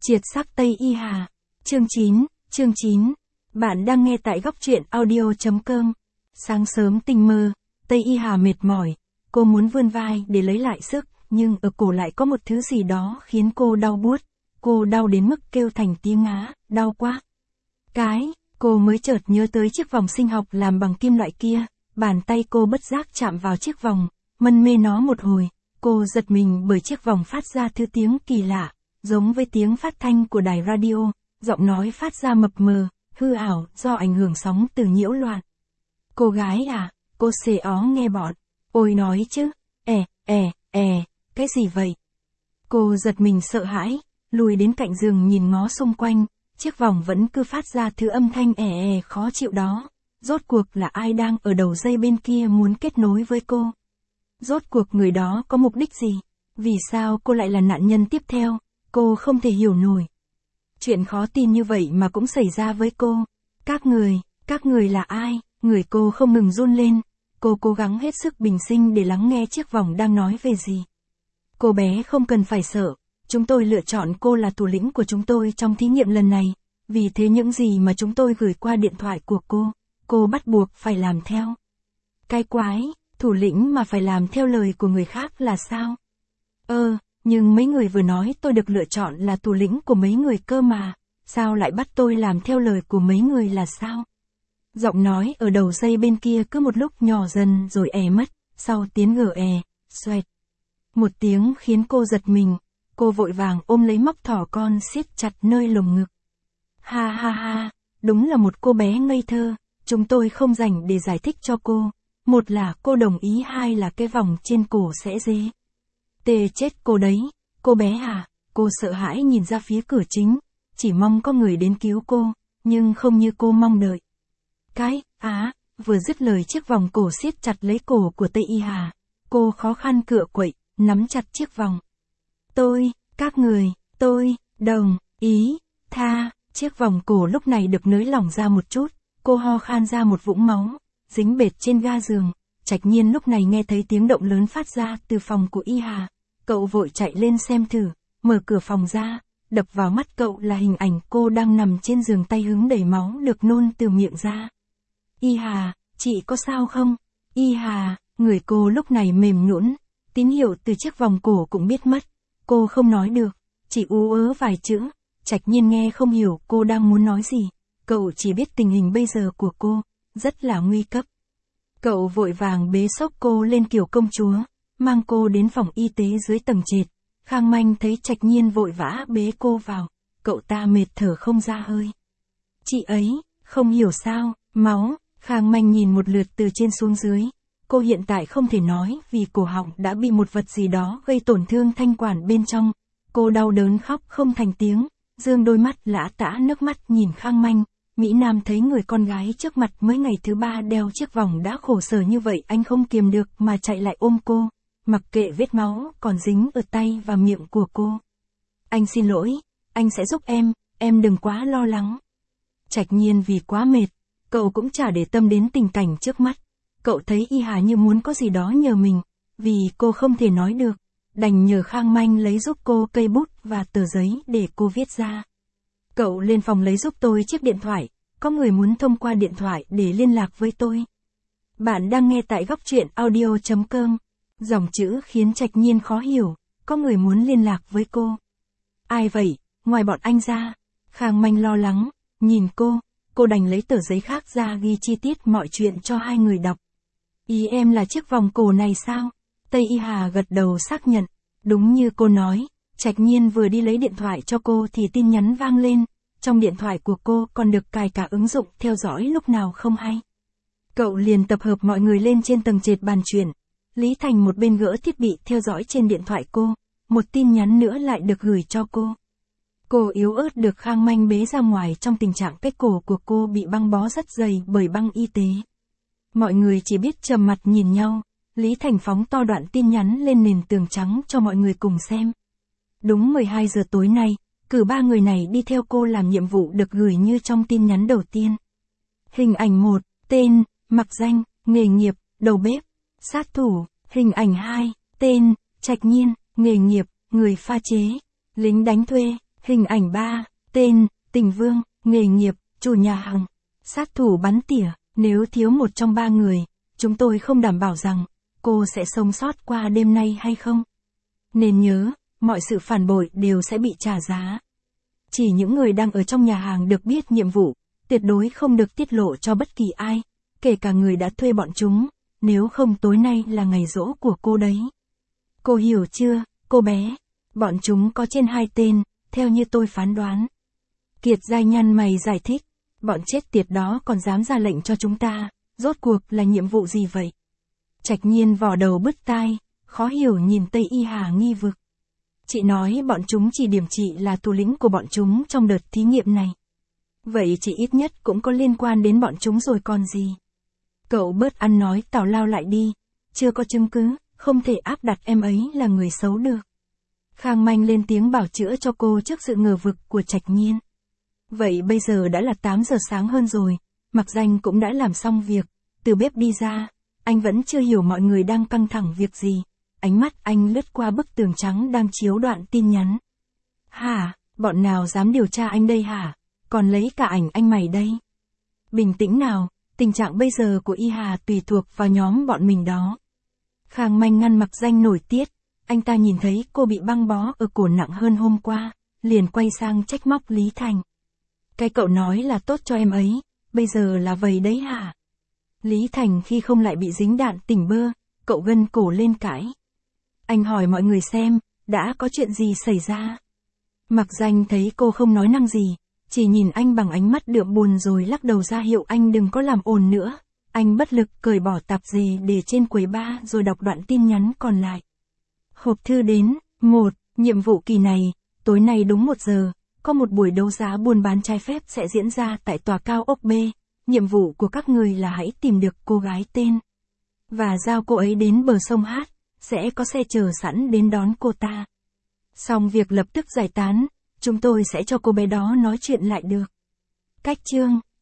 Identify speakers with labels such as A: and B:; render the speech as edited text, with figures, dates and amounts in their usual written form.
A: Triệt sắc Tây Y Hà. Chương 9. Bạn đang nghe tại góc truyện audio.com. Sáng sớm tinh mơ, Tây Y Hà mệt mỏi, cô muốn vươn vai để lấy lại sức, nhưng ở cổ lại có một thứ gì đó khiến cô đau buốt. Cô đau đến mức kêu thành tiếng Á, đau quá. Cô mới chợt nhớ tới chiếc vòng sinh học làm bằng kim loại kia, bàn tay cô bất giác chạm vào chiếc vòng, mân mê nó một hồi, cô giật mình bởi chiếc vòng phát ra thứ tiếng kỳ lạ, giống với tiếng phát thanh của đài radio, giọng nói phát ra mập mờ, hư ảo do ảnh hưởng sóng từ nhiễu loạn. Cô gái à, cô xề ó nghe bọn, ôi nói chứ, cái gì vậy? Cô giật mình sợ hãi, lùi đến cạnh giường nhìn ngó xung quanh, chiếc vòng vẫn cứ phát ra thứ âm thanh khó chịu đó. Rốt cuộc là ai đang ở đầu dây bên kia muốn kết nối với cô? Rốt cuộc người đó có mục đích gì? Vì sao cô lại là nạn nhân tiếp theo? Cô không thể hiểu nổi. Chuyện khó tin như vậy mà cũng xảy ra với cô. Các người là ai? Người cô không ngừng run lên. Cô cố gắng hết sức bình sinh để lắng nghe chiếc vòng đang nói về gì. Cô bé không cần phải sợ. Chúng tôi lựa chọn cô là thủ lĩnh của chúng tôi trong thí nghiệm lần này. Vì thế những gì mà chúng tôi gửi qua điện thoại của cô bắt buộc phải làm theo. Cái quái, thủ lĩnh mà phải làm theo lời của người khác là sao? Nhưng mấy người vừa nói tôi được lựa chọn là thủ lĩnh của mấy người cơ mà, sao lại bắt tôi làm theo lời của mấy người là sao? Giọng nói ở đầu dây bên kia cứ một lúc nhỏ dần rồi mất, sau tiếng xoẹt. Một tiếng khiến cô giật mình, cô vội vàng ôm lấy móc thỏ con siết chặt nơi lồng ngực. Ha, đúng là một cô bé ngây thơ, chúng tôi không rảnh để giải thích cho cô. Một là cô đồng ý, hai là cái vòng trên cổ sẽ tê chết cô đấy. Cô bé à, cô sợ hãi nhìn ra phía cửa chính, chỉ mong có người đến cứu cô, nhưng không như cô mong đợi. Vừa dứt lời chiếc vòng cổ siết chặt lấy cổ của Tây Y Hà, cô khó khăn cựa quậy, nắm chặt chiếc vòng. Tôi, đồng ý, chiếc vòng cổ lúc này được nới lỏng ra một chút, cô ho khan ra một vũng máu, dính bệt trên ga giường. Trạch Nhiên lúc này nghe thấy tiếng động lớn phát ra từ phòng của Y Hà, cậu vội chạy lên xem thử, mở cửa phòng ra, đập vào mắt cậu là hình ảnh cô đang nằm trên giường tay hứng đầy máu được nôn từ miệng ra. Y Hà, chị có sao không? Y Hà, người cô lúc này mềm nhũn, tín hiệu từ chiếc vòng cổ cũng biết mất, cô không nói được, chỉ ú ớ vài chữ. Trạch Nhiên nghe không hiểu cô đang muốn nói gì, cậu chỉ biết tình hình bây giờ của cô rất là nguy cấp. Cậu vội vàng bế xốc cô lên kiểu công chúa, mang cô đến phòng y tế dưới tầng trệt. Khang Manh thấy Trạch Nhiên vội vã bế cô vào, cậu ta mệt thở không ra hơi. Chị ấy, không hiểu sao, máu. Khang Manh nhìn một lượt từ trên xuống dưới. Cô hiện tại không thể nói vì cổ họng đã bị một vật gì đó gây tổn thương thanh quản bên trong. Cô đau đớn khóc không thành tiếng, dương đôi mắt lã tã nước mắt nhìn Khang Manh. Mỹ Nam thấy người con gái trước mặt mới ngày thứ 3 đeo chiếc vòng đã khổ sở như vậy, anh không kiềm được mà chạy lại ôm cô, mặc kệ vết máu còn dính ở tay và miệng của cô. Anh xin lỗi, anh sẽ giúp em đừng quá lo lắng. Trạch Nhiên vì quá mệt, cậu cũng chả để tâm đến tình cảnh trước mắt. Cậu thấy Y Hà như muốn có gì đó nhờ mình, vì cô không thể nói được, đành nhờ Khang Manh lấy giúp cô cây bút và tờ giấy để cô viết ra. Cậu lên phòng lấy giúp tôi chiếc điện thoại, có người muốn thông qua điện thoại để liên lạc với tôi. Bạn đang nghe tại góc truyện audio.com. Dòng chữ khiến Trạch Nhiên khó hiểu, có người muốn liên lạc với cô. Ai vậy, ngoài bọn anh ra? Khang Manh lo lắng, nhìn cô đành lấy tờ giấy khác ra ghi chi tiết mọi chuyện cho hai người đọc. Ý em là chiếc vòng cổ này sao? Tây Y Hà gật đầu xác nhận, đúng như cô nói. Trạch Nhiên vừa đi lấy điện thoại cho cô thì tin nhắn vang lên, trong điện thoại của cô còn được cài cả ứng dụng theo dõi lúc nào không hay. Cậu liền tập hợp mọi người lên trên tầng trệt bàn chuyện. Lý Thành một bên gỡ thiết bị theo dõi trên điện thoại cô, một tin nhắn nữa lại được gửi cho cô. Cô yếu ớt được Khang Manh bế ra ngoài trong tình trạng cái cổ của cô bị băng bó rất dày bởi băng y tế. Mọi người chỉ biết trầm mặt nhìn nhau, Lý Thành phóng to đoạn tin nhắn lên nền tường trắng cho mọi người cùng xem. Đúng 12 giờ tối nay, cử 3 người này đi theo cô làm nhiệm vụ được gửi như trong tin nhắn đầu tiên. Hình ảnh 1, tên, mặc danh, nghề nghiệp, đầu bếp, sát thủ. Hình ảnh 2, tên, Trạch Nhiên, nghề nghiệp, người pha chế, lính đánh thuê. Hình ảnh 3, tên, Tình Vương, nghề nghiệp, chủ nhà hàng, sát thủ bắn tỉa, nếu thiếu một trong 3 người, chúng tôi không đảm bảo rằng, cô sẽ sống sót qua đêm nay hay không. Nên nhớ, mọi sự phản bội đều sẽ bị trả giá. Chỉ những người đang ở trong nhà hàng được biết nhiệm vụ, tuyệt đối không được tiết lộ cho bất kỳ ai, kể cả người đã thuê bọn chúng, nếu không tối nay là ngày giỗ của cô đấy. Cô hiểu chưa, cô bé? Bọn chúng có trên 2 tên, theo như tôi phán đoán. Kiệt Giai nhăn mày giải thích, bọn chết tiệt đó còn dám ra lệnh cho chúng ta, rốt cuộc là nhiệm vụ gì vậy? Trạch Nhiên vò đầu bứt tai, khó hiểu nhìn Tây Y Hà nghi vực. Chị nói bọn chúng chỉ điểm chị là thủ lĩnh của bọn chúng trong đợt thí nghiệm này. Vậy chị ít nhất cũng có liên quan đến bọn chúng rồi còn gì. Cậu bớt ăn nói tào lao lại đi, chưa có chứng cứ, không thể áp đặt em ấy là người xấu được. Khang Manh lên tiếng bảo chữa cho cô trước sự ngờ vực của Trạch Nhiên. Vậy bây giờ đã là 8 giờ sáng hơn rồi, Mặc Danh cũng đã làm xong việc, từ bếp đi ra, anh vẫn chưa hiểu mọi người đang căng thẳng việc gì. Ánh mắt anh lướt qua bức tường trắng đang chiếu đoạn tin nhắn. Hả, bọn nào dám điều tra anh đây hả? Còn lấy cả ảnh anh mày đây. Bình tĩnh nào, tình trạng bây giờ của Y Hà tùy thuộc vào nhóm bọn mình đó. Khang Manh ngăn Mặc Danh nổi tiết, anh ta nhìn thấy cô bị băng bó ở cổ nặng hơn hôm qua, liền quay sang trách móc Lý Thành. Cái cậu nói là tốt cho em ấy, bây giờ là vậy đấy hả? Lý Thành khi không lại bị dính đạn tỉnh bơ, cậu gân cổ lên cãi. Anh hỏi mọi người xem, đã có chuyện gì xảy ra? Mặc Danh thấy cô không nói năng gì, chỉ nhìn anh bằng ánh mắt đượm buồn rồi lắc đầu ra hiệu anh đừng có làm ồn nữa. Anh bất lực cởi bỏ tạp dề để trên quầy bar rồi đọc đoạn tin nhắn còn lại. Hộp thư đến, 1, nhiệm vụ kỳ này, tối nay đúng 1 giờ, có một buổi đấu giá buôn bán trái phép sẽ diễn ra tại tòa cao ốc B. Nhiệm vụ của các người là hãy tìm được cô gái tên và giao cô ấy đến bờ sông Hát, sẽ có xe chờ sẵn đến đón cô ta. Xong việc lập tức giải tán, chúng tôi sẽ cho cô bé đó nói chuyện lại được. Cách chương